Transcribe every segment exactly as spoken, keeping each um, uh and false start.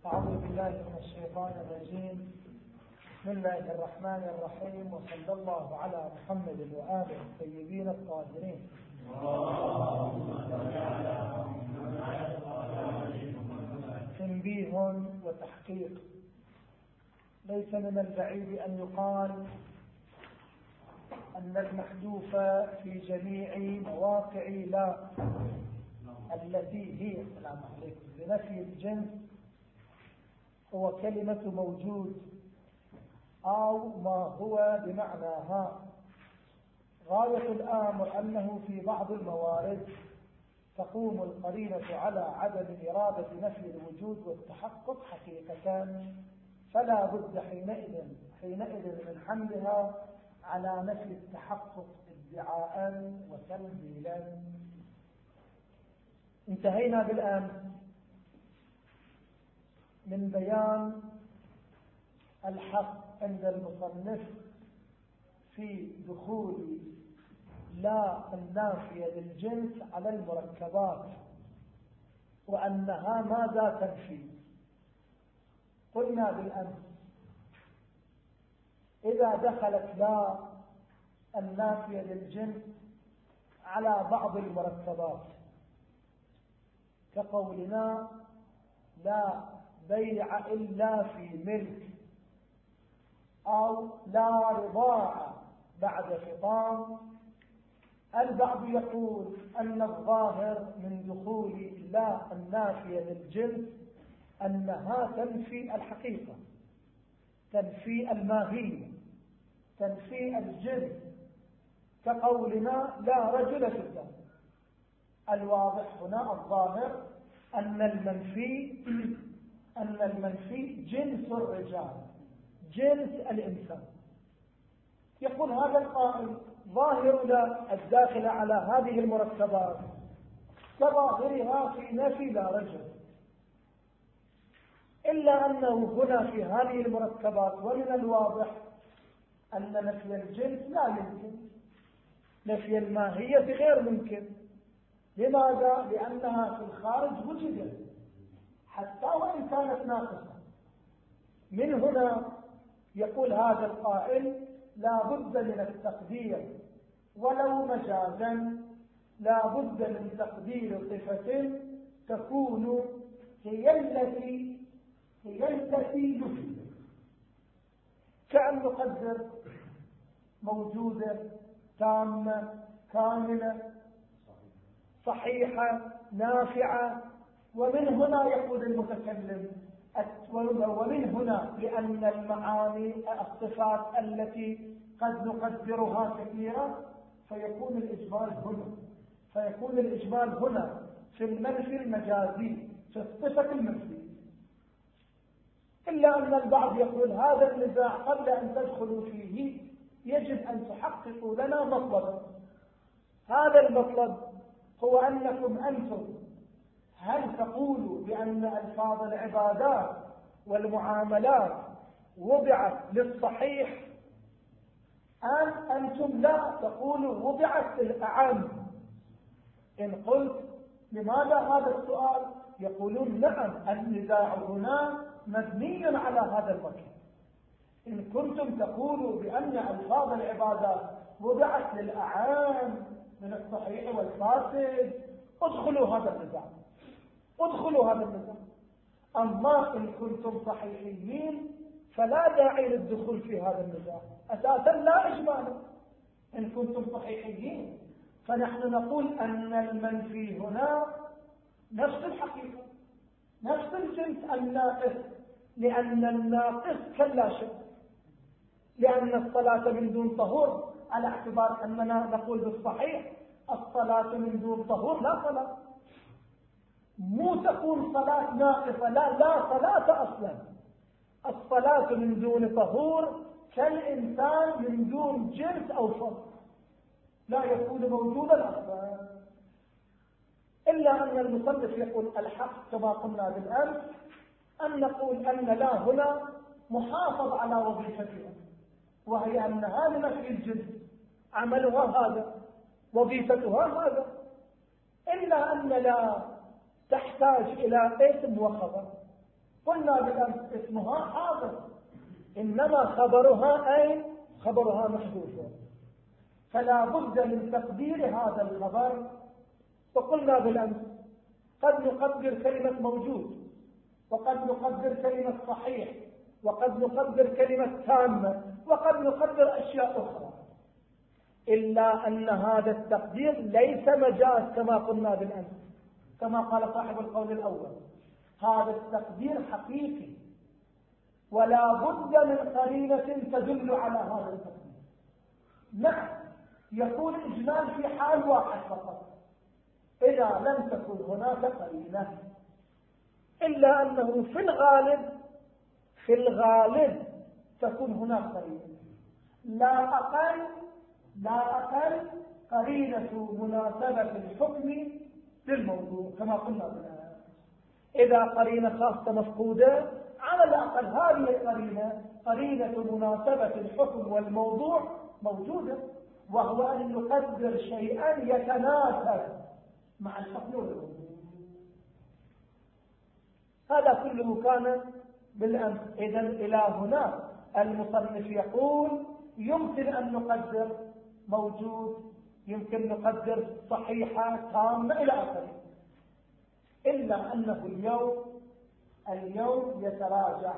أعوذ بالله من الشيطان الرجيم. بسم الله الرحمن الرحيم، وصلى الله على محمد وآله الطيبين الطاهرين. تنبيه وتحقيق. ليس من البعيد أن يقال أن المحذوف في جميع مواقع لا التي هي السلام عليكم بنفي الجنس هو كلمة موجود أو ما هو بمعناها. غاية الأمر أنه في بعض الموارد تقوم القرينة على عدم إرادة نفي الوجود والتحقق حقيقة، فلا بد حينئذ حينئذ من حملها على نفي التحقق ادعاء وتنزيلا. انتهينا بالآن من بيان الحق عند المصنف في دخول لا النافية للجنس على المركبات وأنها ماذا تنفي. قلنا بالأمس إذا دخلت لا النافية للجنس على بعض المركبات كقولنا لا بيع إلا في ملك، أو لا رضاع بعد فطام، البعض يقول أن الظاهر من دخول لا النافية للجنس أنها تنفي الحقيقة، تنفي الماهية، تنفي الجنس، كقولنا لا رجل في الدار. الواضح هنا الظاهر أن المنفي أن المنفي جنس الرجال، جنس الإنسان. يقول هذا القائل ظاهر لا الداخل على هذه المركبات كظاهرها في نفي لا رجل، إلا أنه هنا في هذه المركبات ومن الواضح أن نفي الجنس لا يمكن، نفي الماهية غير ممكن. لماذا؟ لأنها في الخارج وجدت حتى وإن كانت ناقصة. من هنا يقول هذا القائل لا بد من التقدير ولو مجازا، لا بد من تقدير صفة تكون هي التي هي التي نفي، كأن نقدر موجودة تامة كاملة صحيحة نافعة. ومن هنا يقول المتكلم ومن هنا لأن المعاني الصفات التي قد نقدرها كثيرا فيكون الإجمال هنا فيكون الإجمال هنا في المنفي المجازي في الصفة المنفية. إلا أن البعض يقول هذا النزاع قبل أن تدخلوا فيه يجب أن تحققوا لنا مطلبا. هذا المطلب هو أنكم أنتم هل تقولوا بأن ألفاظ العبادات والمعاملات وضعت للصحيح، أم أنتم لا تقولوا وضعت للأعم؟ إن قلت لماذا هذا السؤال؟ يقولون نعم النزاع هنا مبني على هذا المكان. إن كنتم تقولوا بأن ألفاظ العبادات وضعت للأعم من الصحيح والفاسد ادخلوا هذا النزاع ادخلوا هذا النزاع. أما إن كنتم صحيحيين فلا داعي للدخول في هذا النزاع أساسا، لا إجمالا. إن كنتم صحيحيين فنحن نقول أن المنفي هنا نفس الحقيقة، نفس الجنس الناقص، لأن الناقص كلا شيء. لأن الصلاة من دون طهور على اعتبار أننا نقول بالصحيح الصلاة من دون طهور لا صلاة، مو تكون صلاة ناقصة، لا لا صلاة أصلا. الصلاة من دون طهور كالإنسان من دون جنس أو فرق، لا يكون موجودا أصلا. إلا أن المصنف يقول الحق كما قلنا بالأمس أن نقول أن لا هنا محافظ على وظيفتها، وهي أنها لنفي الجنس، عملها هذا، وظيفتها هذا. إلا أن لا تحتاج إلى اسم وخبر، قلنا بالأمس اسمها حاضر، إنما خبرها أين؟ خبرها محذوف، فلا بد من تقدير هذا الخبر. وقلنا بالأمس قد نقدر كلمة موجود، وقد نقدر كلمة صحيح، وقد نقدر كلمة تامة، وقد نقدر أشياء أخرى، إلا أن هذا التقدير ليس مجاز كما قلنا بالأمس، كما قال صاحب القول الأول. هذا التقدير حقيقي، ولا بد من قرينة تدل على هذا التقدير. نعم، يكون إجمال في حال واحد فقط، إذا لم تكن هناك قرينة، إلا أنه في الغالب في الغالب تكون هناك قرينة، لا أقل لا أقل قرينة مناسبة الحكم للموضوع كما قلنا بالآن. إذا قرينة خاصة مفقودة، على الأقل هذه القرينة قرينة مناسبة الحكم والموضوع موجودة، وهو أن نقدر شيئا يتناسب مع الحكم والموضوع. هذا كله كان بالأمس. إذن إلى هنا المصنف يقول يمكن أن نقدر موجود، يمكن نقدر صحيحة تامة إلى آخره، إلا أنه اليوم اليوم يتراجع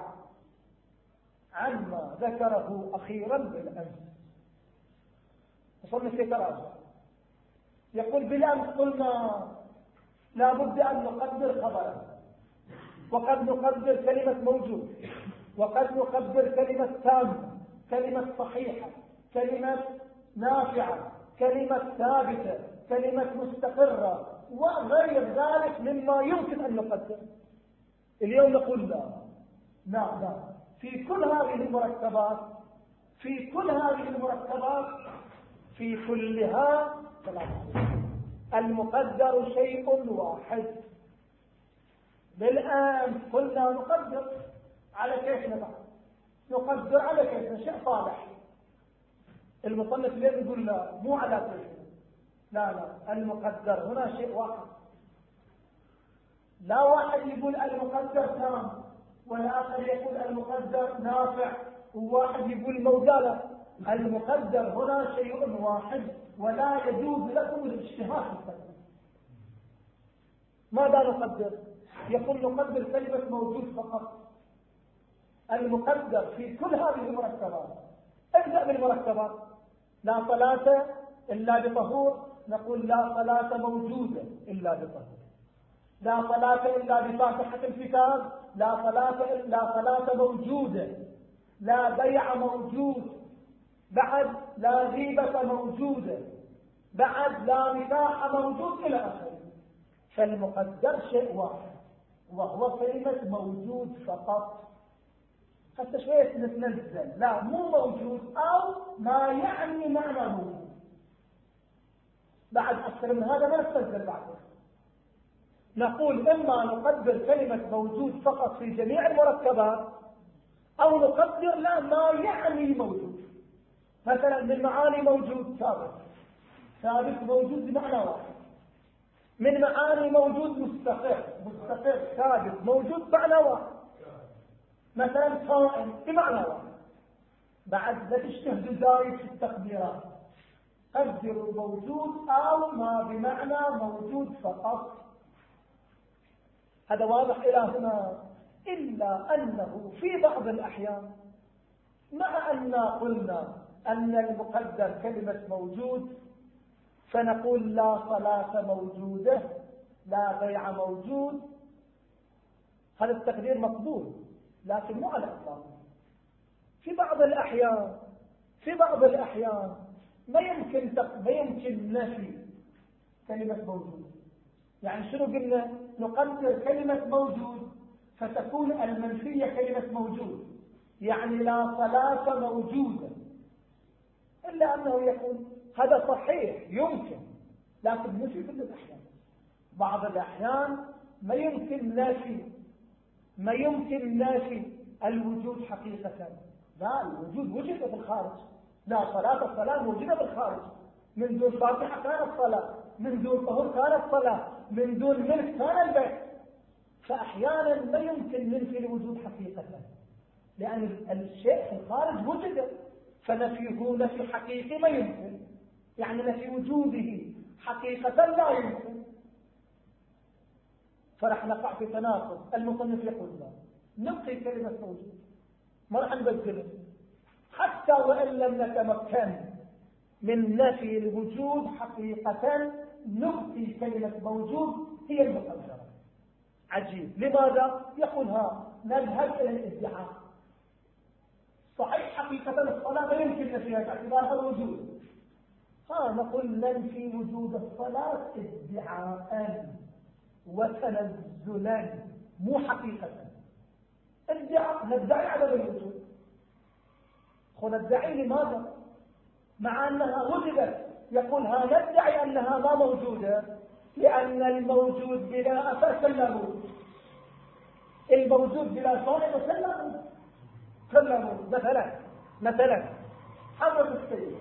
عما ذكره أخيرا بالأمس. المصنف يتراجع يقول بالأمس قلنا لا بد أن نقدر خبرا، وقد نقدر كلمة موجود، وقد نقدر كلمة تامة، كلمة صحيحة، كلمة نافعة، كلمة ثابتة، كلمة مستقرة، وغير ذلك مما يمكن أن نقدر. اليوم نقول لا لا لا في كل هذه المركبات في كل هذه المركبات في كلها المقدر شيء واحد. بالآن قلنا نقدر على كيفنا بعد، نقدر على كيفنا شيء صالح. المصنف ليه يقول لا مو على كيفنا؟ لا لا المقدر هنا شيء واحد. لا واحد يقول المقدر تام، والآخر يقول المقدر نافع، وواحد يقول موجالة. المقدر هنا شيء واحد، ولا يجوز لكم الاجتهاد في التقدير. ماذا نقدر؟ يقول نقدر كلمة موجود فقط. المقدر في كل هذه المركبات، ابدأ بالمركبات. لا صلاة إلا بطهور، نقول لا صلاة موجودة إلا بطهور. لا صلاة إلا بفاتحة الكتاب، لا صلاة إلا صلاة موجودة. لا بيع موجود، بعد لا غيبة موجودة، بعد لا نكاح موجود إلى آخره. فالمقدر شيء واحد، وهو كلمة موجود فقط. حتى شوية نتنزل، لا مو موجود أو ما يعني معنى موجود. بعد أكثر من هذا ما نتنزل بعده. نقول إما نقدر كلمة موجود فقط في جميع المركبات، أو نقدر لا ما يعني موجود. مثلا من معاني موجود ثابت، ثابت موجود بمعنى واحد. من معاني موجود مستقر، مستقر ثابت موجود بمعنى واحد. مثلا قائم بمعنى واحد. بعد لا تجتهدوا زايد في التقديرات، قدروا موجود أو ما بمعنى موجود فقط. هذا واضح إلى هنا. إلا أنه في بعض الأحيان مع أن قلنا أن المقدر كلمة موجود، فنقول لا صلاة موجودة، لا بيع موجود، هذا التقدير مقبول، لكن مو على الإطلاق. في بعض الأحيان في بعض الأحيان ما يمكن ما يمكن نفي كلمة موجود. يعني شنو قلنا؟ نقدر كلمة موجود فتكون المنفية كلمة موجود، يعني لا صلاة موجودة. إلا أنه يقول هذا صحيح يمكن، لكن مش في كل الأحيان. بعض الأحيان ما يمكن نفي ما يمكن نفي الوجود حقيقة. لا، الوجود وجد في الخارج. لا صلاة الصلاة موجودة في الخارج. من دون فاتحة كانت صلاة، من دون طهور كانت صلاة، من دون ملك كان البيت. فأحيانا ما يمكن ننفي الوجود لأن الشيء في الخارج وجد، فنفيه نفي حقيقي ما يمكن، يعني نفي وجوده حقيقة لا يمكن، فرح نقع في تناقض. المصنف يقول لا، نبقي كلمة موجود ما راح نبدله، حتى وإن لم نتمكن من نفي الوجود حقيقة نبقي كلمة موجود هي المقدرة. عجيب. لماذا؟ يقول ها نذهب إلى الادعاء. صحيح حقيقة الصلاة لا يمكن نفيها باعتبارها الوجود، ها نقول ننفي وجود الصلاة ادعاء وتنزلا مو حقيقة. ادعاء ندعي عدم الوجود، ندعي لماذا؟ مع أنها وجدت. يقول ها ندعي أنها ما موجودة لأن الموجود بلا أساس لا موجود، الموجود بلا صاحب لا موجود. مثلا مثلا حضرة السيد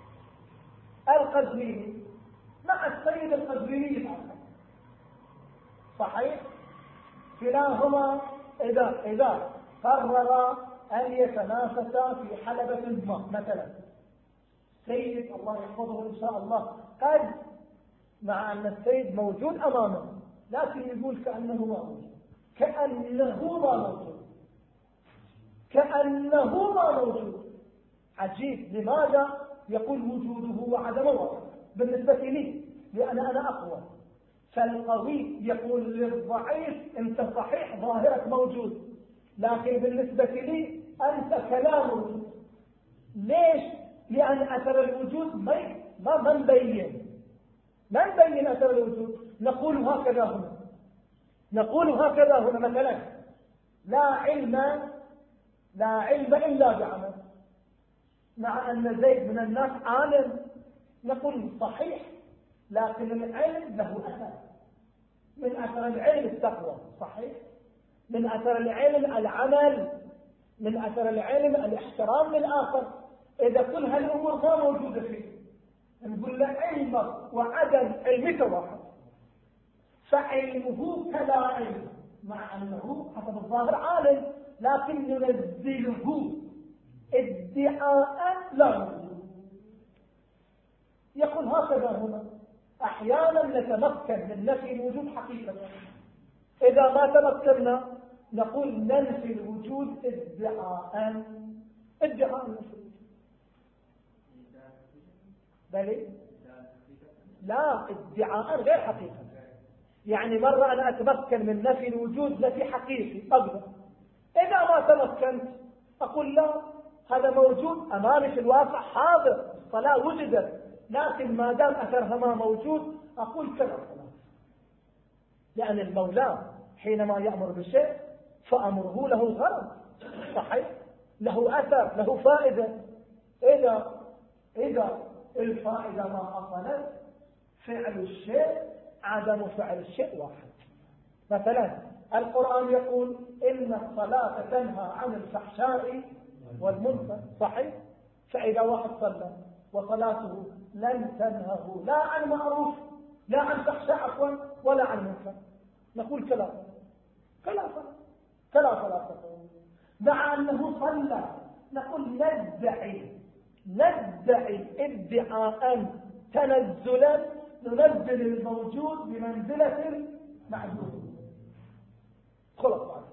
القزويني مع السيد القزويني صحيح، كلاهما إذا إذا قرر أن يتنافسا في حلبة ما مثلا، سيد الله يحفظه إن شاء الله قد مع أن السيد موجود أمامه لكن يقول كأنه ما موجود، كأنه ما موجود، كأنه ما موجود. عجيب. لماذا؟ يقول وجوده وعدمه بالنسبة لي لأن أنا أقوى. فالقوي يقول للضعيف أنت صحيح ظاهرك موجود لكن بالنسبة لي أنت كلام موجود. ليش؟ لأن أثر الوجود ما ما نبين ما نبين أثر الوجود. نقول هكذا هنا، نقول هكذا هنا مثلا لا علم لا علم إلا بعمل، مع أن زيد من الناس عالم، نقول صحيح لكن العلم له أثر. من أثر العلم التقوى صحيح، من أثر العلم العمل، من أثر العلم الاحترام للآخر. إذا كل هالأمور ما موجودة فيه نقول له علمك وعدم علمك واحد، فعلمه كلا علم مع أنه حسب الظاهر عالم لكن ننزله ادعاء لا موجود. يقول هكذا هنا أحيانا نتمكن من نفي الوجود حقيقة، إذا ما تمكنا نقول ننفي الوجود ادعاء ادعاء نفي بل لا ادعاء غير حقيقة. يعني مرة أنا أتمكن من نفي الوجود نفي حقيقي أقدر، إذا ما تمكنت أقول لا هذا موجود أمامي في الواقع حاضر، الصلاة وجدت لكن ما دام أثرها ما موجود أقول كذا خلاص. لأن المولى حينما يأمر بشيء فأمره له غرض صحيح، له أثر له فائدة. إذا إذا الفائدة ما حصلت فعل الشيء عدم فعل الشيء واحد. مثلا القرآن يقول إن الصلاة تنهى عن الفحشاء والمنكر صحيح، فإذا واحد صلى وصلاته لن تنهه لا عن معروف لا عن فحشاء عفوا ولا عن منكر نقول كلا كلا كلا كلا مع أنه صلى نقول ندعي ندعي ادعاء تنزلا ننزل الموجود بمنزلة المعدوم. خلاص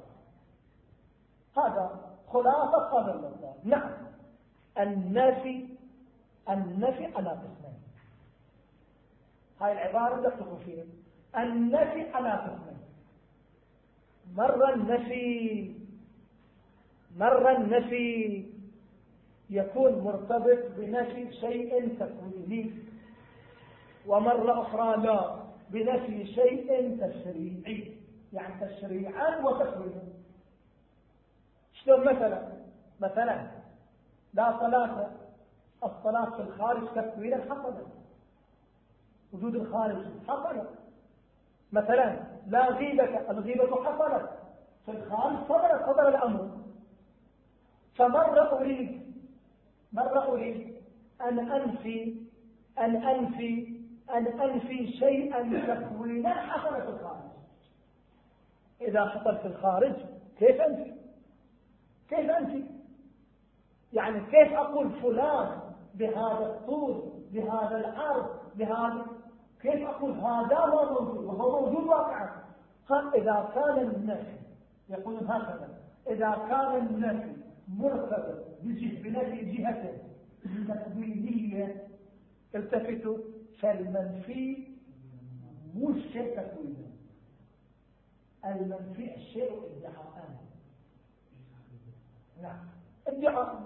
هذا خلاصة هذا الموضوع. نعم النفي النفي على قسمين، هاي العبارة دققوا فيها. النفي على قسمين، مرة النفي مرة النفي يكون مرتبط بنفي شيء تكويني، ومرة أخرى لا بنفي شيء تشريعي، يعني تشريعا وتكوينا. شلون؟ مثلا مثلا لا صلاة، الصلاة في الخارج تكوينا حصلت، وجود الخارج حصلت. مثلا لا غيبة، الغيبة حصلت في الخارج صدر صدر الأمر. فمرة أريد مرة أريد أن أنفي أن أنفي أن أنفي شيئا تكوينا حصل في الخارج. إذا حصل في الخارج كيف أنفي؟ كيف أنت؟ يعني كيف أقول فلان بهذا الطول بهذا العرض بهذا، كيف أقول هذا هو موجود وهو موجود واقعا؟ إذا كان النفي يقولون هكذا، إذا كان النفي مرتبط بنفي جهته تكوينية التفتوا، فالمنفي مو الشيء تكويني، المنفي الشيء ادعاء. نعم ادعاء.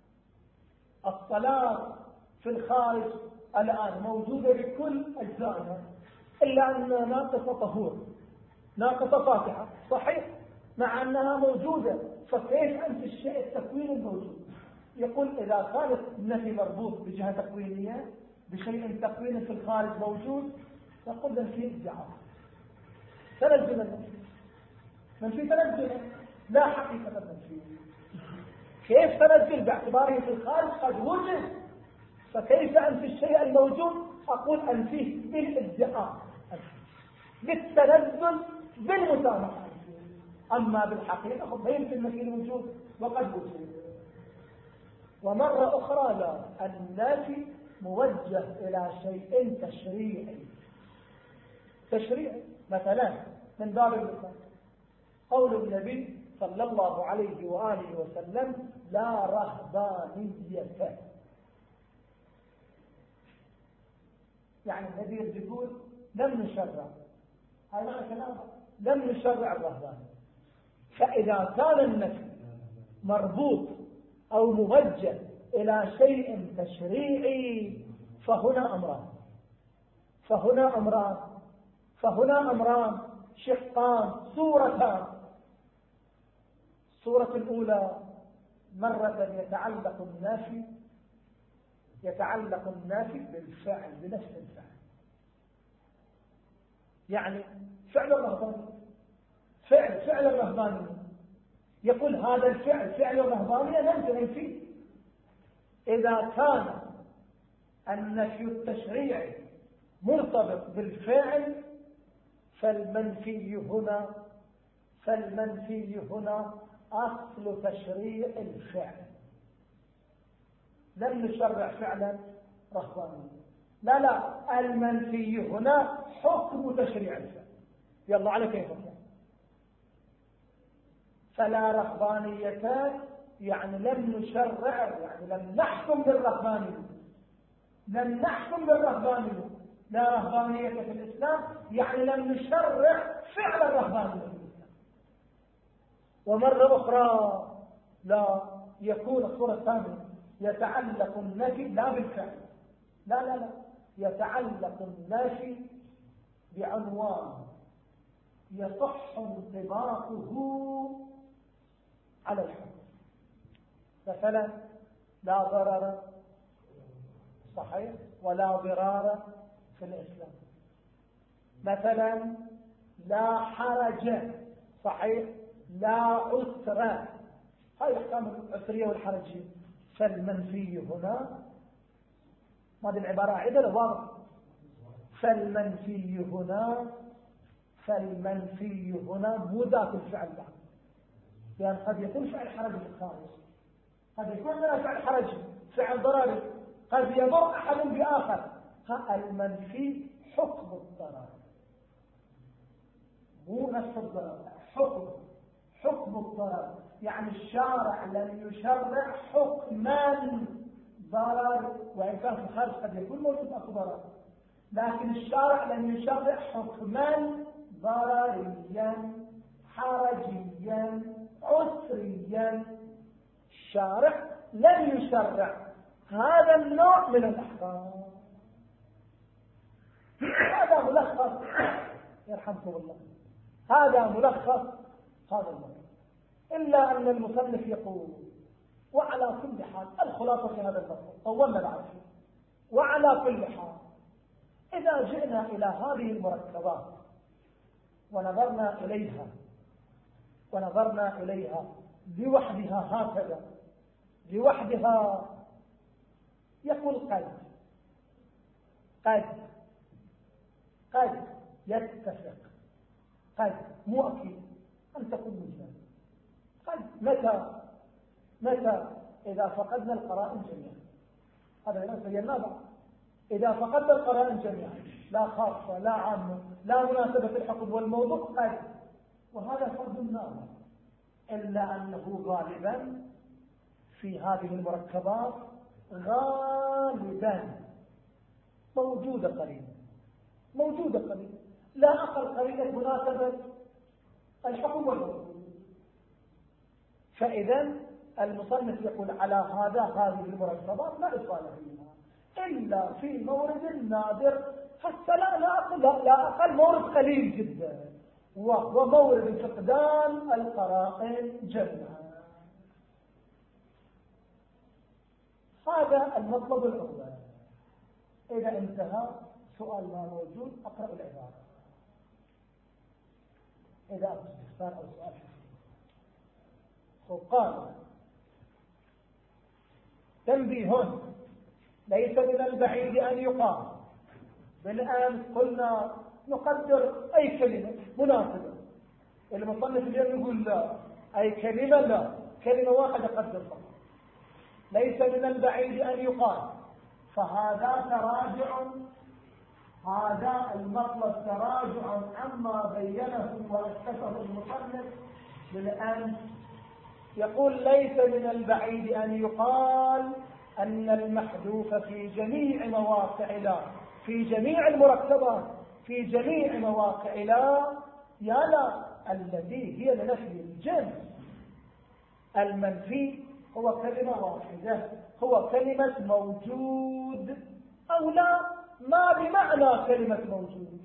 الصلاة في الخارج الآن موجودة بكل أجزائها إلا أن ناقصة طهور ناقصة فاتحة، صحيح، مع أنها موجودة. فكيف أنت الشيء التكوين الموجود؟ يقول إذا كانت النفي مربوط بجهة تكوينية بشيء تكوين في الخارج موجود، يقول النفي ادعاء تنزل المنفي منفي تنزل لا حقيقة المنفي. كيف تنزل باعتباره في الخارج قد وجد؟ فكيف أنفي الشيء الموجود؟ أقول أنفيه بالادعاء بالتنزل بالمسامحة. أما بالحقيقة خب يمكن نفي الوجود وقد وجد. ومرة أخرى لا، النافي موجه إلى شيء تشريعي تشريعي مثلا من باب المثال قول النبي صلى الله عليه وآله وسلم لا رهبانية، يعني النبي يقول لم نشرع، هذا معنى كلامه لم نشرع الرهبانية. فإذا كان النفي مربوط أو موجه إلى شيء تشريعي فهنا أمران فهنا أمران فهنا أمران شقان صورتان. الصورة الأولى مرة يتعلق النافي يتعلق النافي بالفعل بنفس الفعل، يعني فعل الرهباني فعل فعل الرهباني يقول هذا الفعل فعل الرهبانية ننتهي فيه. إذا كان النفي التشريعي مرتبط بالفعل فالمنفي هنا فالمنفي هنا أصل تشريع الفعل. لم نشرع فعلا رهبانيا، لا لا، المنفي هنا حكم تشريع الفعل. يلا على كيف الفعل. فلا رهبانية يعني لم نشرع، يعني لم نحكم بالرهبانية لم نحكم بالرهبانية لا رهبانية في الإسلام، يعني لم نشرع فعل الرهبانية في الإسلام. ومرة أخرى لا، يكون الصورة الثانية يتعلق النفي لا بالفعل، لا لا لا، يتعلق النفي بعنوان يصح انطباقه على الحكم. مثلا لا ضرر، صحيح، ولا ضرار في الإسلام. مثلا لا حرج، صحيح، لا عسر، هاي أحكام العسرية والحرجية. فالمنفي هنا ما هذه العبارة عدل واضح. فالمنفي هنا فالمنفي هنا مو ذات الفعل بعد، لأن قد يكون فعل حرج في الخارج، قد يكون لنا فعل حرج فعل ضرر، قد يضر أحد بآخر. المنفي حكم الضرر مو نفس الضرر، حكم حكم الضرر. يعني الشارع لم يشرع حكما ضرر، وإن كان في الخارج قد يكون موجود أكو ضرر، لكن الشارع لم يشرع حكما ضرريا حرجيا عسريا. الشارع لم يشرع هذا النوع من الأحكام. هذا ملخص، يرحمكم الله، هذا ملخص هذا الموضوع. إلا أن المصنف يقول وعلى كل حال الخلاصة في هذا الموضوع طولنا العرف. وعلى كل حال إذا جئنا إلى هذه المركبات ونظرنا إليها ونظرنا إليها لوحدها هكذا لوحدها، يقول قد قد قد يتفق، قد مو أكيد أن تكون مجمل. قد متى؟ متى؟ إذا فقدنا القرائن جميعا. هذا ليس النابع. إذا فقدنا القرائن جميعا، لا خاصة لا عامة لا مناسبة الحكم والموضوع هذا، وهذا فرض النابع، إلا أنه غالبا في هذه المركبات غالبا موجودة قليلا، موجودة قليلا، لا أقل قليلا مناسبة الحكم والموضوع. فإذا المصنف يقول على هذا هذه المركبات لا إصالة فيها إلا في مورد نادر، حتى لا, لا, أقل, لا أقل مورد قليل جدا، وهو مورد فقدان القرائن جمعا. هذا المطلب الأول. إذا انتهى سؤال ما موجود أقرأ العبارة، إذا أردت استفسار أو سؤال قال تنبيه: ليس من البعيد أن يقال. بالآن قلنا نقدر أي كلمة مناسبة، المصنف اليوم يقول لا أي كلمة، لا كلمة واحدة قدر فقط. ليس من البعيد أن يقال، فهذا تراجع، هذا المطلب تراجع عما بينه وأسسه المصنف. بالآن يقول ليس من البعيد أن يقال أن المحذوف في جميع مواقع لا، في جميع المركبات، في جميع مواقع لا يا لا التي هي لنفي الجنس. المنفي هو كلمة واحدة، هو كلمة موجود أو لا، ما بمعنى كلمة موجود.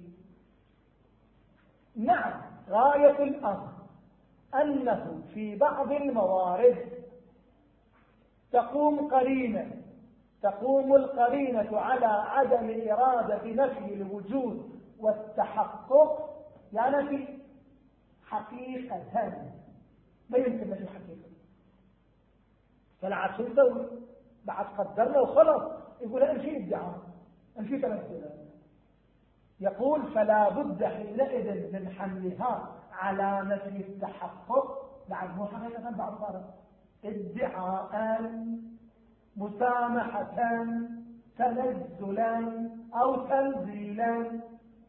نعم، غاية الأمر أنه في بعض الموارد تقوم قرينة، تقوم القرينة على عدم إرادة نفي الوجود والتحقق، يعني نفي حقيقة ما يمكن نفي حقيقة، فالعكس يسوي بعد قدرنا وخلص يقول انفي ادعاء، انفي تمثيلا. يقول فلا بد حينئذ من حملها على نفي التحقق، بعد مو حقيقة بعد صار ادعاء، مسامحة، تنزلا أو تنزيلا.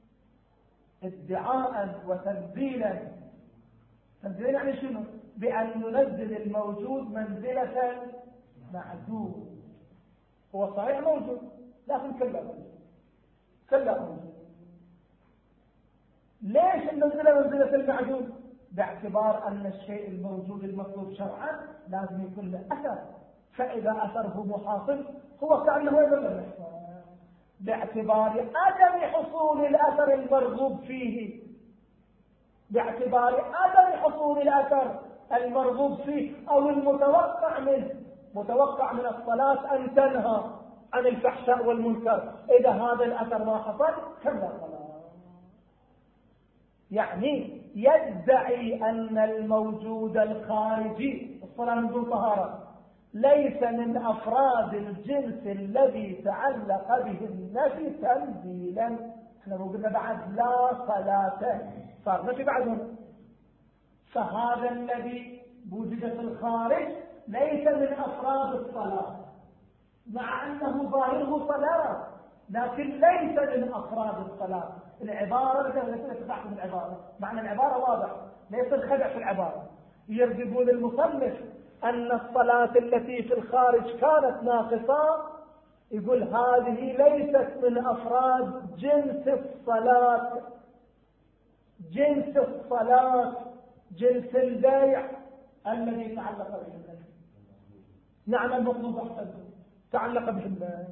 ادعاء وتنزيلا. تنزيلا يعني شنو؟ بأن ننزل الموجود منزلة معدوم. هو صحيح موجود لكن كلا موجود، كلا موجود. ليش ننزل منزلة المعدوم؟ باعتبار أن الشيء الموجود المطلوب شرعا لازم يكون له أثر، فإذا أثره محاصل هو كأنه يدل، باعتبار عدم حصول الأثر المرغوب فيه، باعتبار عدم حصول الأثر المرغوب فيه أو المتوقع منه. متوقع من الصلاة أن تنهى عن الفحشاء والمنكر، إذا هذا الأثر ما حصل كم صلاة. يعني يدعي أن الموجود الخارجي، الصلاة من دون طهارة، ليس من أفراد الجنس الذي تعلق به النفي تنزيلا. احنا قلنا بعد لا صلاة صار نفي بعد هنا، فهذا الذي وجد في الخارج ليس من أفراد الصلاة، مع أنه ظاهره صلاة لكن ليس من أفراد الصلاة. العبارة لا تتبعكم العبارة، معنى العبارة واضح، ليس الخدع في العبارة. يرغبون المصنف أن الصلاة التي في الخارج كانت ناقصة، يقول هذه ليست من أفراد جنس الصلاة، جنس الصلاة جنس البيع الذي تعلق به النفي. نعم المطلوب أحسن تعلق به النفي،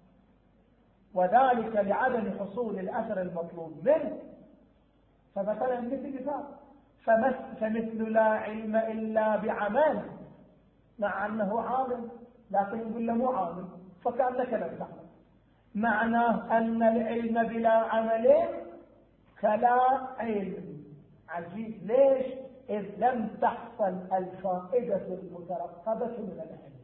وذلك لعدم حصول الأثر المطلوب منه. فمثلا مثل مثال فمثل لا علم إلا بعمل، مع أنه عامل لكن يقول له مو عامل، فكأنك لا تعلم. معناه أن العلم بلا عمل كلا علم. عجيب، ليش؟ إذ لم تحصل الفائدة المترقبة من العلم،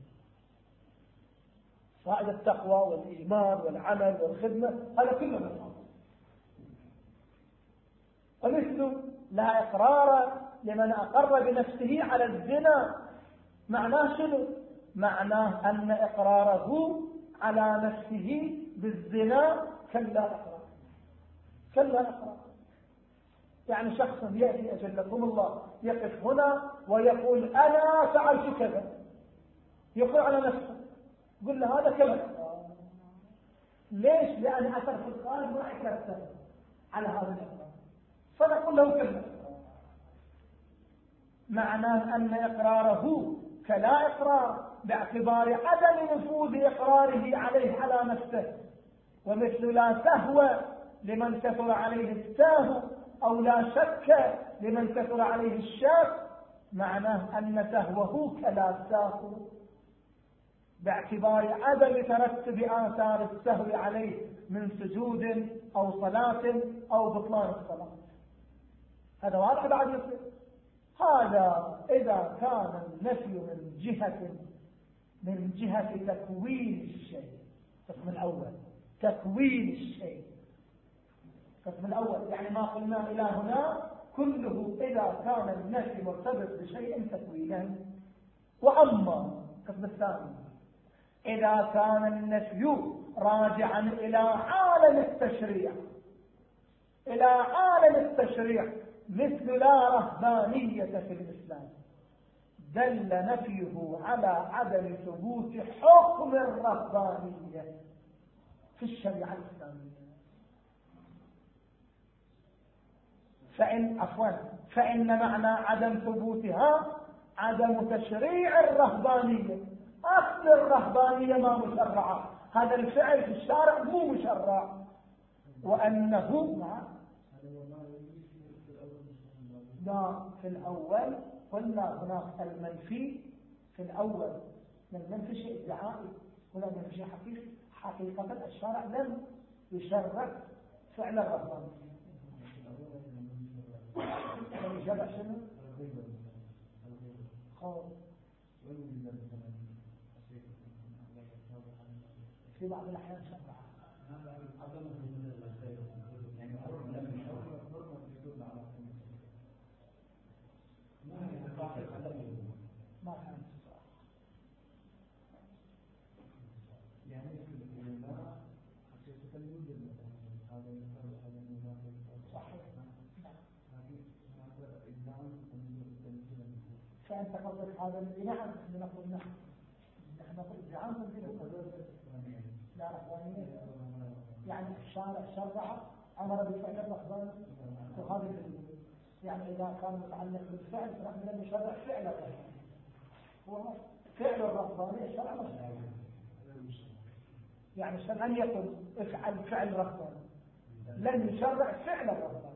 فائدة التقوى والإيمان والعمل والخدمة، هذا كله من الله. ومثل لا إقرار لمن أقر بنفسه على الزنا، معناه شنو؟ معناه أن إقراره على نفسه بالزنا كلا إقرار، كلا إقرار. يعني شخص يأتي أجلكم الله يقف هنا ويقول أنا فعلت كذا، يقول على نفسه، يقول له هذا كلا. ليش؟ لأن أثر في القلب ما يترتب على هذا الإقرار، فنقول له كلا. معناه أن إقراره كلا إقرار باعتبار عدم نفوذ إقراره عليه على نفسه، ومثل لا سهو لمن كثر عليه السهو، أو لا شك لمن كثر عليه الشك. معناه أن سهوه كلا سهو باعتبار عدم ترتب آثار السهو عليه من سجود أو صلاة أو بطلان الصلاة. هذا واضح بعد يصير. هذا إذا كان النفي من جهة من جهة تكوين الشيء، القسم الأول تكوين الشيء، القسم الأول يعني ما قلنا إلى هنا كله إذا كان النفي مرتبط بشيء تكوينا. وأما القسم الثاني إذا كان النفي راجعا إلى عالم التشريع، إلى عالم التشريع مثل لا رهبانية في الإسلام، دل نفيه على عدم ثبوت حكم الرهبانية في الشريعة الإسلامية. فإن عفوا فإن معنى عدم ثبوتها عدم تشريع الرهبانية. أصل الرهبانية ما مشرعة، هذا الفعل في الشارع مو مشرع. وأنه لا في الأول قلنا هناك المنفي في الأول من المنفي شيء ادعائي ولا منفي شيء حقيقي. حقيقة الشارع لم يشرع فعل الرهبانية. لم يشرع شنو؟ خوف في بعض الأحيان شرع ما كان يعني فأنت قصدك هذا الذي نعم نحن نقول نعم نحن نقول إدعام لا رهبانية، يعني الشارع شرع أمر بالفعل الرهباني وهذا يعني إذا كان متعلق بالفعل فنحن لم نشرع فعل الرهباني. هو فعل الرهباني الشرع مشرع، يعني الشرع لن يقول افعل فعل رهباني، لن يشرع فعل الرهباني.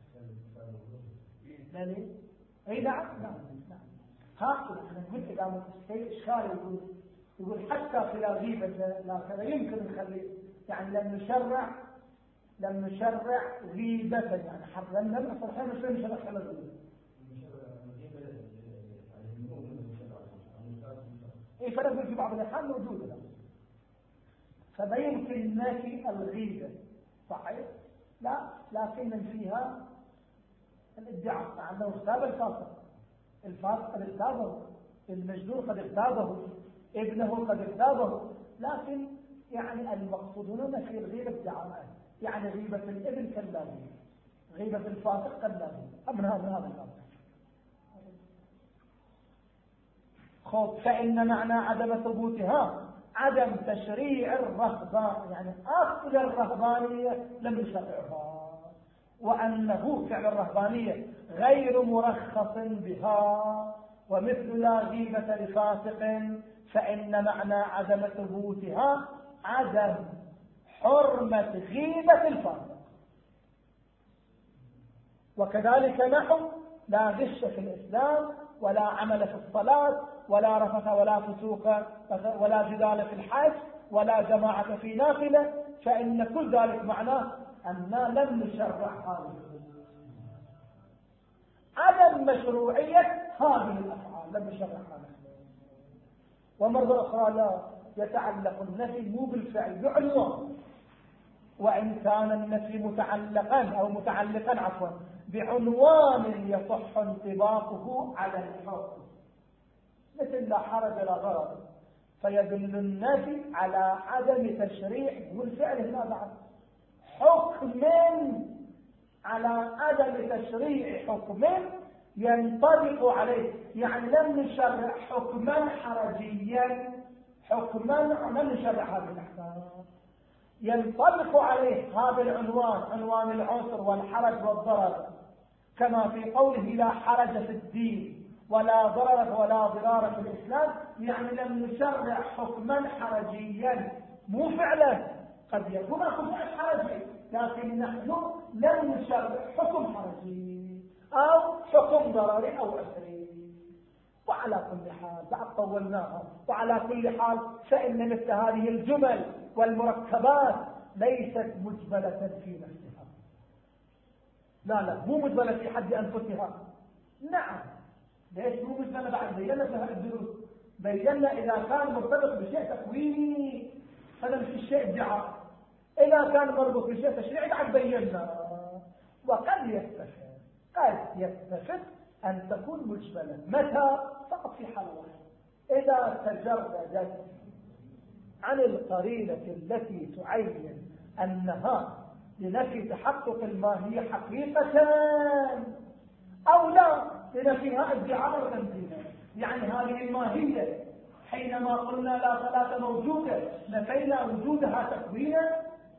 ليه؟ اي نعم نعم نعم. هكذا احنا نقول اذا الشارع يقول يقول حتى في لا غيبة لا كذا يمكن نخلي، يعني لم نشرع لم نشرع غيبة، يعني حرمنا من الصحيح مش لم نشرع على الغيبة. اي فنقول في بعض الأحيان موجودة، فما يمكن نفي الغيبة صحيح، لا لكن فيها الادعاء أنه اغتاب الفاسق، الفاسق قد اغتابه، المجنون قد اغتابه، ابنه قد اغتابه، لكن يعني المقصود هنا في الغيبة ادعاء، يعني غيبة الابن كاللازم، غيبة الفاسق كاللازم. من هذا هذا الأمر. خب فإن معنى عدم ثبوتها عدم تشريع الرهبان، يعني أصل الرهبانية لم يشرعها، وأنه فعل الرهبانية غير مرخص بها. ومثل لا غيبة لفاسق فإن معنى عدم ثبوتها عدم حرمة غيبة الفاسق. وكذلك نحو لا غش في الإسلام ولا عمل في الصلاة ولا رفث ولا فسوق ولا جدال في الحج ولا جماعة في نافلة، فإن كل ذلك معناه أننا لم نشرع هذه عدم مشروعية هذه الأفعال، لم نشرع هذا. ومرة أخرى لا يتعلق النفي مو بالفعل بعنوان، وإن كان النفي متعلقا أو متعلقا عفوا بعنوان يصح انطباقه على الحكم، مثل لا حرج لا ضرر، فيدل النفي على عدم تشريع والفعل هنا بعد حكم على عدم تشريع حكم ينطبق عليه، يعني لم نشرع حكما حرجيا، حكما لم نشرع هذه الأحكام ينطبق عليه هذا العنوان، عنوان العسر والحرج والضرر، كما في قوله لا حرج في الدين ولا ضرر ولا ضرار في الإسلام، يعني لم نشرع حكما حرجيا مو فعلا، قد يكون حكم حرجي لكن نحن لم نشرع حكم حرجي أو حكم ضرري أو أسري. وعلى كل حال بعد طولناها، وعلى كل حال فإن مثل هذه الجمل والمركبات ليست مجملة في نفسها، لا لا مو مجملة في حد أنفسها. نعم ليش مو مجملة؟ بعد بينا فيها الدروس، بينا إذا كان مرتبط بشيء تكويني هذا مش الشيء ادعاء، إذا كان مربوط بشيء تشريعي بعد بينا. وقد يستفد قد يستفد أن تكون مجملة متى؟ فقط في حالة واحدة، إذا تجردت عن القرينة التي تعين أنها لنفي تحقق الماهية حقيقة أو لا لنفيها ادعاء وتمثيلا. يعني هذه الماهية حينما قلنا لا صلاة موجودة نفينا وجودها تكوينا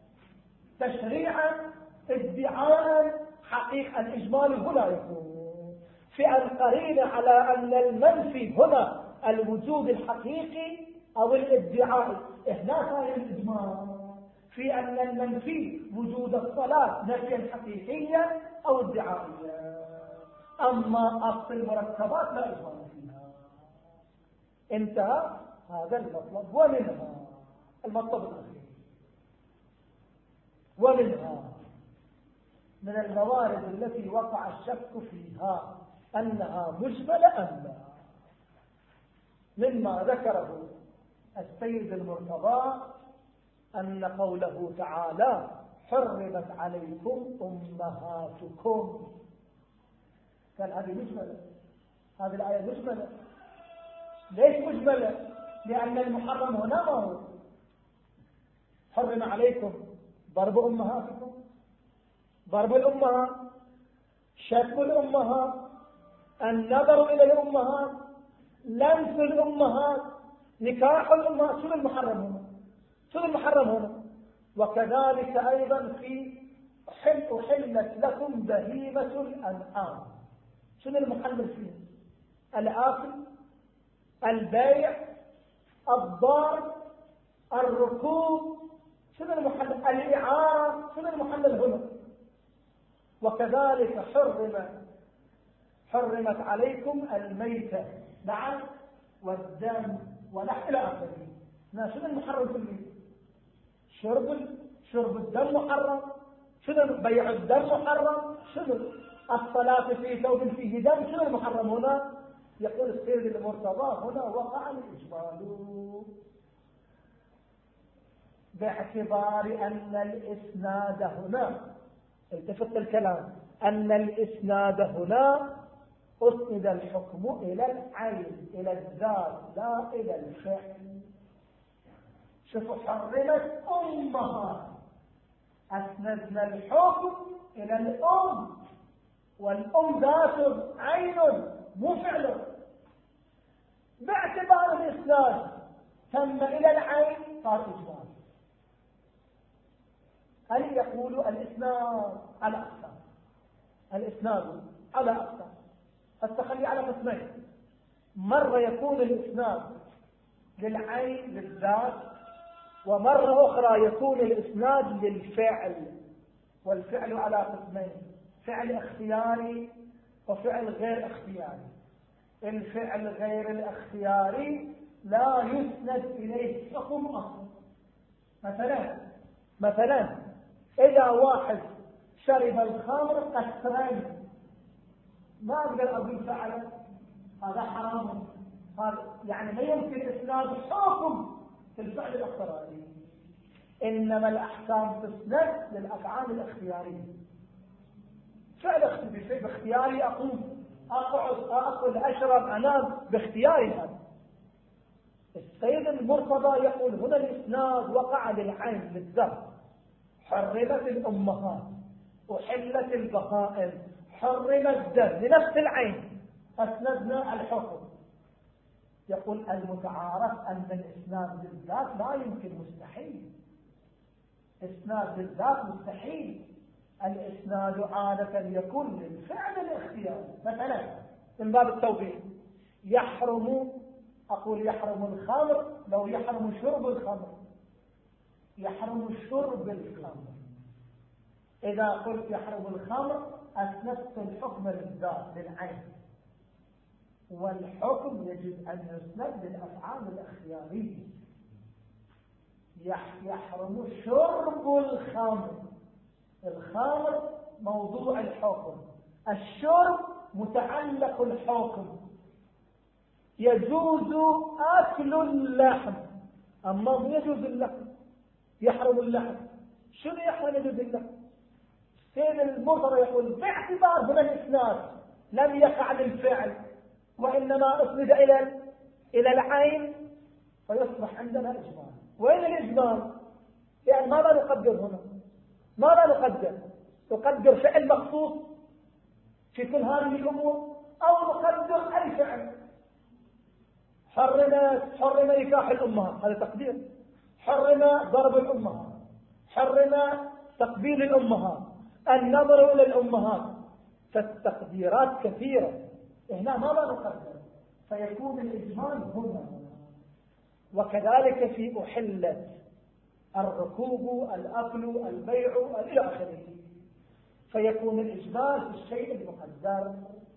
تشريعا ادعاء حقيقة. الإجمال هنا يكون في القرينة على أن المنفي هنا الوجود الحقيقي أو الادعاء، هنا كان الإجمال في أن المنفي وجود الصلاة نفيا حقيقيا أو ادعائيا. أما أصل المركبات لا إجمال فيها. انتهى هذا المطلب. ومنها المطلب الأخير، ومنها من الموارد التي وقع الشك فيها أنها مجملة أم لا، مما ذكره السيد المرتضى أن قوله تعالى حرمت عليكم أمهاتكم، قال هذه مجملة، هذه الآية مجملة. ليش مجملة؟ لأن المحرم هنا ما هو حرم عليكم ضرب أمهاتكم، ضرب الأمهات، شتم الأمهات، النظر إلى الأمهات، لمس الأمهات، نكاح الأمهات. شنو المحرم هنا؟ شنو المحرم هنا؟ وكذلك أيضا في حل أحلت لكم بهيمة الأنعام. شنو المحلل فيه؟ الآكل، البيع، الضار، الركوب. شنو المحلل؟ الإعارة. شنو المحلل هنا؟ وكذلك حرم حرمت عليكم الميتة، نعم، والدم ولحم إلى آخره. شنو المحرم في الميت؟ شرب شرب الدم محرم. شنو بيع الدم محرم. شنو الصلاة في ثوب فيه دم. شنو المحرم هنا؟ يقول السيد المرتضى هنا وقع الإجمال باعتبار أن الإسناد هنا، التفت الكلام، أن الإسناد هنا أسند الحكم إلى العين، إلى الذات، لا إلى الفعل. شوفوا حرمت أمها، أسندنا الحكم إلى الأم، والأم ذات عين مو فعل. باعتبار الإسناد تم إلى العين صار إجمال. هل يقول الإسناد على أقسام؟ الإسناد على أقسام، التخلي على قسمين. مرة يكون الإسناد للعين للذات، ومرة أخرى يكون الإسناد للفعل. والفعل على قسمين، فعل اختياري وفعل غير اختياري. الفعل غير الاختياري لا يسند إليه حكم أصلا. مثلا مثلا إذا واحد شرب الخمر قسرين ما أقدر أقول فعلا هذا حرام، هذا يعني ما يمكن إسناد حكم في الفعل الاختياري. إنما الأحكام تسند للأفعال الاختيارية. فعل باختياري أقوم، أقعد، أأكل، أشرب، أنام باختياري هذا. السيد المرتضى يقول هنا الإسناد وقع للعين للذات، حرمت الأمهات، أحلت البهائم، حرم الدم لنفس العين، أسندنا الحكم. يقول المتعارف أن الإسناد بالذات لا يمكن، مستحيل. إسناد بالذات مستحيل. الإسناد عادة يكون للفعل الاختياري. مثلا من باب التوضيح، يحرم، أقول يحرم الخمر، لو يحرم شرب الخمر، يحرم شرب الخمر. إذا قلت يحرم الخمر أسندت الحكم للذات للعين، والحكم يجب أن يسند للأفعال الاختيارية. يحرم شرب الخمر، الخمر موضوع الحكم، الشرب متعلق الحكم. يجوز أكل اللحم، أما ما يجوز اللحم، يحرم اللحم. شنو يحرم يجوز اللحم؟ سيد المرتضى يقول باعتبار هنا الإسناد لم يقع للفعل وإنما أسند إلى إلى العين، فيصبح عندنا إجمال. وين الإجمال؟ يعني ماذا نقدر هنا؟ ماذا نقدر؟ نقدر فعل مخصوص في كل هذه الأمور، أو نقدر أي فعل؟ حرم حرم نكاح الأمهات، هذا تقدير. حرم ضرب الأمهات، حرم تقبيل الأمهات، النظر إلى الأمهات. فالتقديرات كثيرة، هنا ماذا نقدر؟ فيكون الإجمال هنا. وكذلك في أحلت، الركوب، الأكل، البيع إلى آخره، فيكون الإجمال في الشيء المقدر،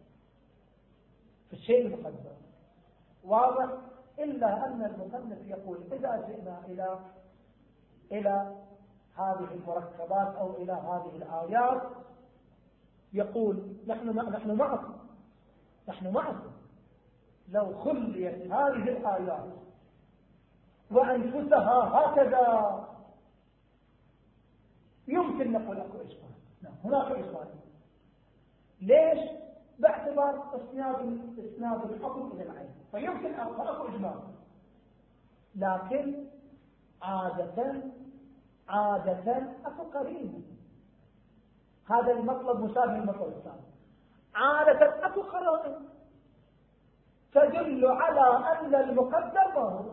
في الشيء المقدر. واضح؟ إلا أن المصنف يقول إذا جئنا إلى إلى هذه المركبات أو إلى هذه الآيات، يقول نحن نحن معكم نحن معكم لو خليت هذه الآيات وأنفسها هكذا يمكن نقول أكو إجمال. نعم هناك إجمال. ليش؟ باعتبار إسناد إسناد الحكم إلى العين، فيمكن أن أكو إجمال. لكن عادة عادة أكو قرينة. هذا المطلب مشابه للمطلب الثاني. عادة أكو قرائن تدل على أن المقدر ما هو،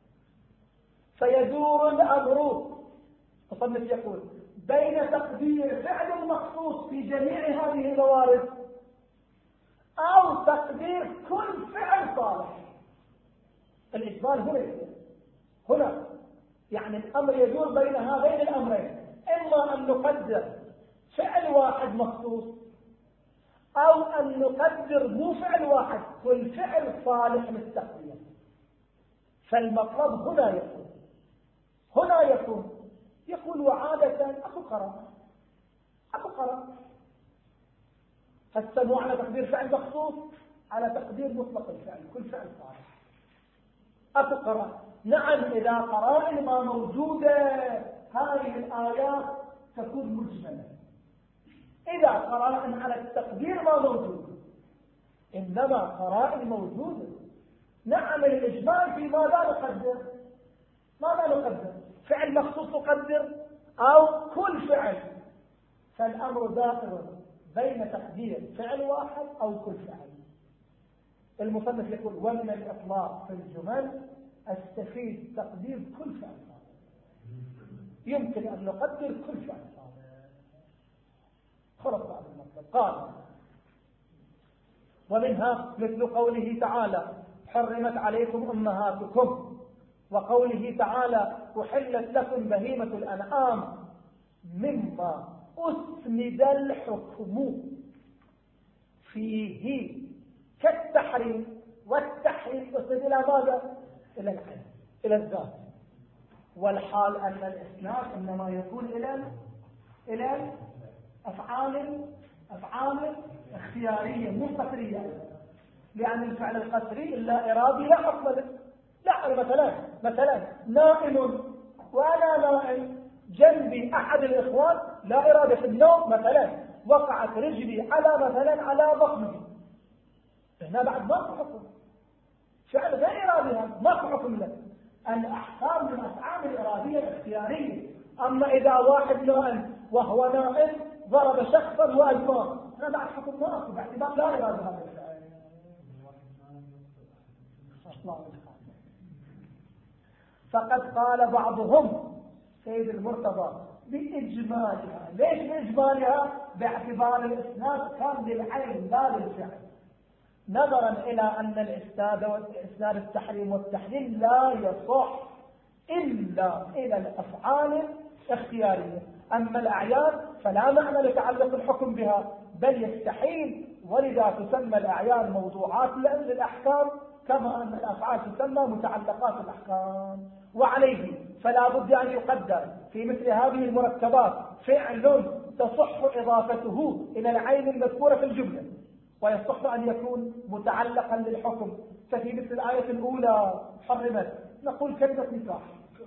فيدور الأمر. مصنف يقول بين تقدير فعل مخصوص في جميع هذه الموارد أو تقدير كل فعل صالح. الإجمال هنا هنا يعني الأمر يدور بين هذين الأمرين، إما أن نقدر فعل واحد مخصوص، أو أن نقدر مو فعل واحد، كل فعل صالح للتقدير. فالمطلب هنا يكون هنا يكون يقول وعادة أكو قرار أكو قرار فاستموا على تقدير فعل مخصوص على تقدير مطلق الفعل، كل فعل صالح. أكو قرار. نعم إذا قرائن ما موجودة هذه الآيات تكون مجملة. إذا قرائن على التقدير ما موجود، إنما قرائن موجودة. نعم الإجمال في ماذا نقدر؟ ماذا نقدر؟ فعل مخصوص نقدر أو كل فعل؟ فالأمر دائر بين تقدير فعل واحد أو كل فعل. المصنف يقول ومن الإطلاق في الجمل استفيد تقدير كل فعل صالح. يمكن أن نقدر كل فعل صالح. خلص بعد المطلب. قال ومنها مثل قوله تعالى حرمت عليكم أمهاتكم، وقوله تعالى أحلت لكم بهيمة الأنعام، مما أسند الحكم فيه كالتحريم. والتحريم أسند إلى ماذا؟ إلى العين، إلى الذات. والحال أن الإسناد إنما يكون إلى إلى أفعال أفعال اختيارية مو قسرية، لأن الفعل القسري إلا إرادي لا حكم له. لا مثلا مثلا نائم وأنا نائم، جنبي أحد الإخوان لا إرادة في النوم، مثلا وقعت رجلي على مثلا على بطني، هنا بعد ما في حكم، فعل غير إرادي، ما في حكم له. الأحكام من الأفعال الإرادية الاختيارية. أما إذا واحد نائم وهو نائم ضرب شخصا وأجماه، أنا بعد حكم ناقص باعتبار لا إرادة هذا الفعل. فقد قال بعضهم سيد المرتضى بإجمالها. ليش بإجمالها؟ باعتبار الإسناد كان للعين لا للفعل، نظرا إلى أن الإسناد التحريم والتحليل لا يصح إلا إلى الأفعال الاختيارية. أما الأعيان فلا معنى لتعلق الحكم بها، بل يستحيل، ولذا تسمى الأعيان موضوعات للأحكام كما أن الأفعال تسمى متعلقات الأحكام. وعليه فلا بد أن يقدر في مثل هذه المركبات فعل تصح إضافته إلى العين المذكورة في الجملة ويصح أن يكون متعلقا للحكم. ففي مثل الآية الأولى حرمت، نقول كلمة نكاح،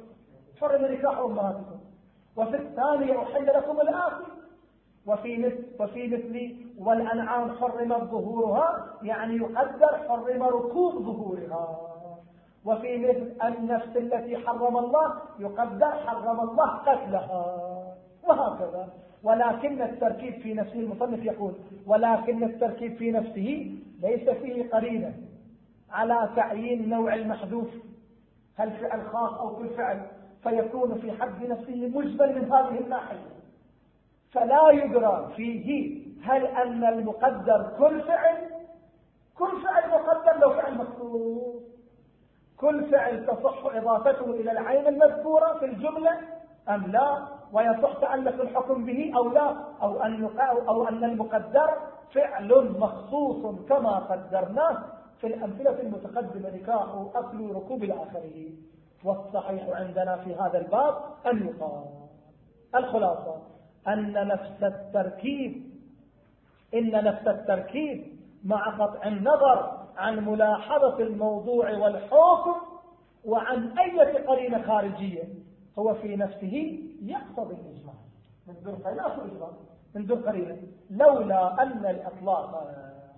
حرم نكاح أمهاتكم. وفي الثانية أحل لكم الآخر. وفي مثل وفي مثل والأنعام حرمت ظهورها، يعني يقدر حرم ركوب ظهورها. وفي مثل النفس التي حرم الله يقدر حرم الله قتلها، وهكذا. ولكن التركيب في نفسه، المصنف يقول ولكن التركيب في نفسه ليس فيه قرينة على تعيين نوع المحذوف، هل فعل خاص أو كل فعل، فيكون في حد نفسه مجمل من هذه الناحية، فلا يدرى فيه هل أن المقدر كل فعل كل فعل مقدر لو فعل مخصوص، كل فعل تصح إضافته إلى العين المذكورة في الجملة أم لا، ويصح تعلق الحكم به أو لا، أو أن أو أن المقدر فعل مخصوص كما قدرناه في الأمثلة المتقدمة، نكاح أكل ركوب إلى آخره. والصحيح عندنا في هذا الباب أن يقال الخلاصة أن نفس التركيب إن نفس التركيب مع قطع النظر عن ملاحظة الموضوع والحكم وعن أي قرينة خارجية هو في نفسه يقتضي الإجماع من دون قرينة من دون قرينة لولا أن الإطلاق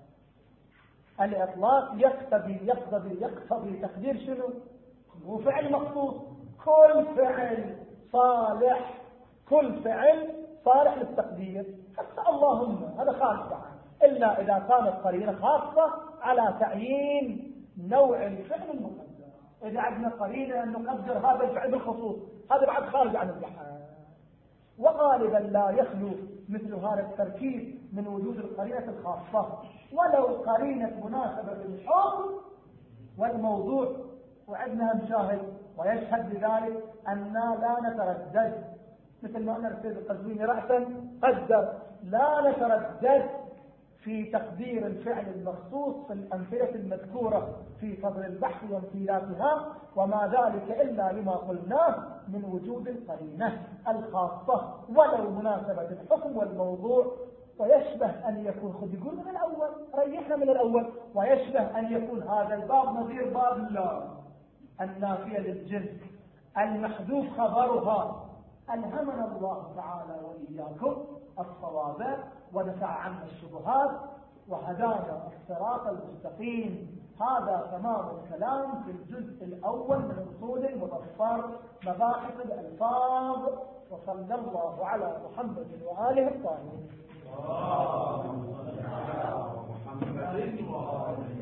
الإطلاق يقتضي يقتضي يقتضي تقدير شنو؟ هو فعل مخصوص، كل فعل صالح كل فعل صالح للتقدير، حتى اللهم هذا خاص عنه، إلا إذا كانت قرينة خاصة على تعيين نوع الفعل المقدر. إذا عندنا قرينة أن نقدر هذا الفعل بالخصوص، هذا بعد خارج عن البحث. وغالبا لا يخلو مثل هذا التركيب من وجود القرينة الخاصة، ولو قرينة مناسبة للحكم والموضوع. وعندنا مشاهد ويشهد بذلك أننا لا نتردد، مثل ما أن السيد القزويني رأسا قدر لا نتردد في تقدير الفعل المخصوص في الأمثلة المذكورة في فضل البحث وامثلاتها، وما ذلك إلا لما قلناه من وجود القرينة الخاصة ولو مناسبة الحكم والموضوع. ويشبه أن يكون خذ يقول من الأول ريحنا من الأول ويشبه أن يكون هذا الباب نظير باب الله النافية للجنس المحذوف خبرها. ألهمنا الله تعالى وإياكم الصواب ودفع عنا الشبهات وهدانا الصراط المستقيم. هذا تمام الكلام في الجزء الأول من أصول المظفر مباحث الألفاظ. وصلى الله على محمد وآله الطاهرين.